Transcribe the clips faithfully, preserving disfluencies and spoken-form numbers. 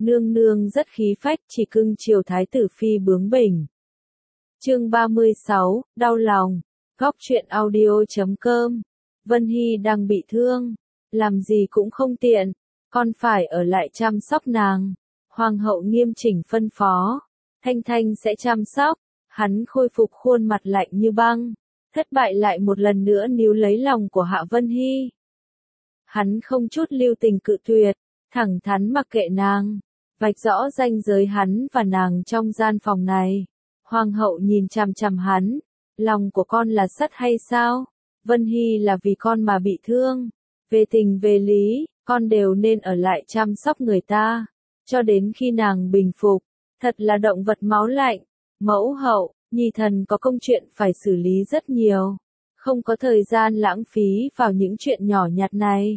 nương nương rất khí phách chỉ cưng chiều thái tử phi bướng bỉnh. Chương ba mươi sáu, đau lòng. Góc truyện audio chấm com. Vân Hy đang bị thương, làm gì cũng không tiện, con phải ở lại chăm sóc nàng. Hoàng hậu nghiêm chỉnh phân phó, Thanh Thanh sẽ chăm sóc. Hắn khôi phục khuôn mặt lạnh như băng, thất bại lại một lần nữa níu lấy lòng của Hạ Vân Hy. Hắn không chút lưu tình cự tuyệt, thẳng thắn mặc kệ nàng, vạch rõ ranh giới hắn và nàng trong gian phòng này. Hoàng hậu nhìn chằm chằm hắn, lòng của con là sắt hay sao? Vân Hy là vì con mà bị thương, về tình về lý, con đều nên ở lại chăm sóc người ta, cho đến khi nàng bình phục. Thật là động vật máu lạnh. Mẫu hậu, nhi thần có công chuyện phải xử lý rất nhiều, không có thời gian lãng phí vào những chuyện nhỏ nhặt này.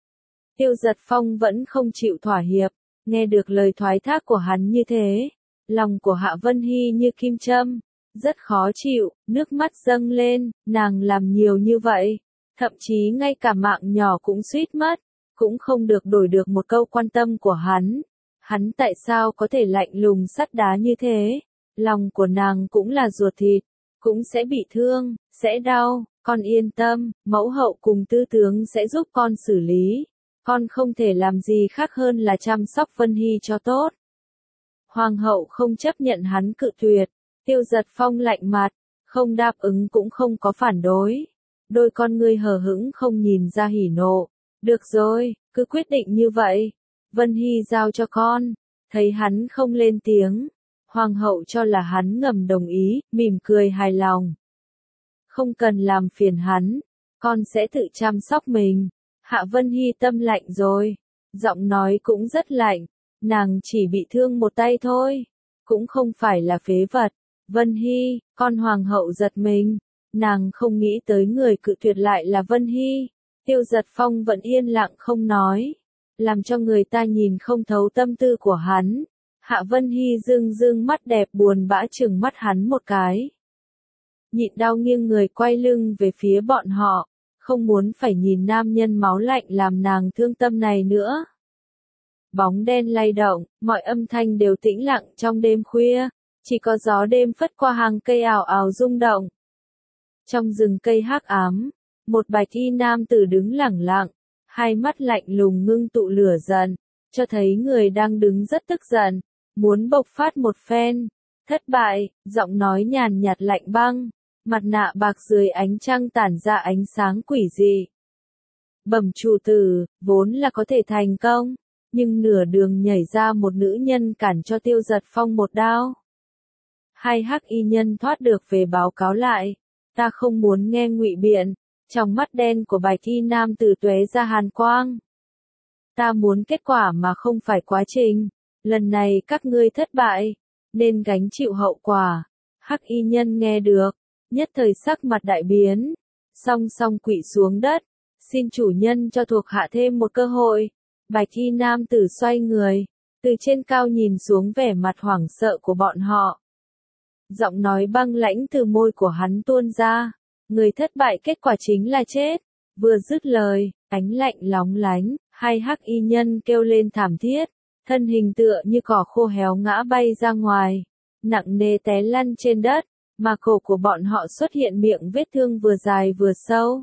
Tiêu Giật Phong vẫn không chịu thỏa hiệp, nghe được lời thoái thác của hắn như thế, lòng của Hạ Vân Hy như kim châm, rất khó chịu, nước mắt dâng lên, nàng làm nhiều như vậy, thậm chí ngay cả mạng nhỏ cũng suýt mất, cũng không được đổi được một câu quan tâm của hắn. Hắn tại sao có thể lạnh lùng sắt đá như thế? Lòng của nàng cũng là ruột thịt, cũng sẽ bị thương, sẽ đau, con yên tâm, mẫu hậu cùng tư tướng sẽ giúp con xử lý, con không thể làm gì khác hơn là chăm sóc Vân Hy cho tốt. Hoàng hậu không chấp nhận hắn cự tuyệt, Tiêu Giật Phong lạnh mặt, không đáp ứng cũng không có phản đối, đôi con ngươi hờ hững không nhìn ra hỉ nộ. Được rồi, cứ quyết định như vậy, Vân Hy giao cho con. Thấy hắn không lên tiếng, Hoàng hậu cho là hắn ngầm đồng ý, mỉm cười hài lòng. Không cần làm phiền hắn, con sẽ tự chăm sóc mình. Hạ Vân Hy tâm lạnh rồi, giọng nói cũng rất lạnh, nàng chỉ bị thương một tay thôi, cũng không phải là phế vật. Vân Hy, con hoàng hậu giật mình, nàng không nghĩ tới người cự tuyệt lại là Vân Hy. Tiêu Giật Phong vẫn yên lặng không nói, làm cho người ta nhìn không thấu tâm tư của hắn. Hạ Vân Hy dương dương mắt đẹp buồn bã chừng mắt hắn một cái. Nhịn đau nghiêng người quay lưng về phía bọn họ, không muốn phải nhìn nam nhân máu lạnh làm nàng thương tâm này nữa. Bóng đen lay động, mọi âm thanh đều tĩnh lặng trong đêm khuya, chỉ có gió đêm phất qua hàng cây ào ào rung động. Trong rừng cây hắc ám, một bạch y nam tử đứng lẳng lặng, hai mắt lạnh lùng ngưng tụ lửa giận, cho thấy người đang đứng rất tức giận, muốn bộc phát một phen. Thất bại, giọng nói nhàn nhạt lạnh băng, mặt nạ bạc dưới ánh trăng tản ra ánh sáng quỷ dị. Bẩm chủ tử, vốn là có thể thành công, nhưng nửa đường nhảy ra một nữ nhân cản cho Tiêu Giật Phong một đao. Hai hắc y nhân thoát được về báo cáo lại, ta không muốn nghe ngụy biện. Trong mắt đen của bạch y nam tử tóe ra hàn quang. Ta muốn kết quả mà không phải quá trình. Lần này các ngươi thất bại, nên gánh chịu hậu quả. Hắc y nhân nghe được, nhất thời sắc mặt đại biến, song song quỵ xuống đất, xin chủ nhân cho thuộc hạ thêm một cơ hội. Bạch y nam tử xoay người, từ trên cao nhìn xuống vẻ mặt hoảng sợ của bọn họ. Giọng nói băng lãnh từ môi của hắn tuôn ra. Người thất bại kết quả chính là chết. Vừa dứt lời, ánh lạnh lóng lánh, hai hắc y nhân kêu lên thảm thiết, thân hình tựa như cỏ khô héo ngã bay ra ngoài, nặng nề té lăn trên đất, mà cổ của bọn họ xuất hiện miệng vết thương vừa dài vừa sâu.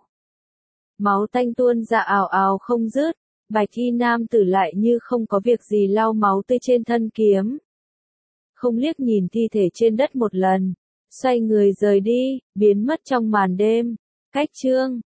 Máu tanh tuôn ra ào ào không dứt, bạch y nam tử lại như không có việc gì lau máu tươi trên thân kiếm. Không liếc nhìn thi thể trên đất một lần. Xoay người rời đi, biến mất trong màn đêm. Cách chương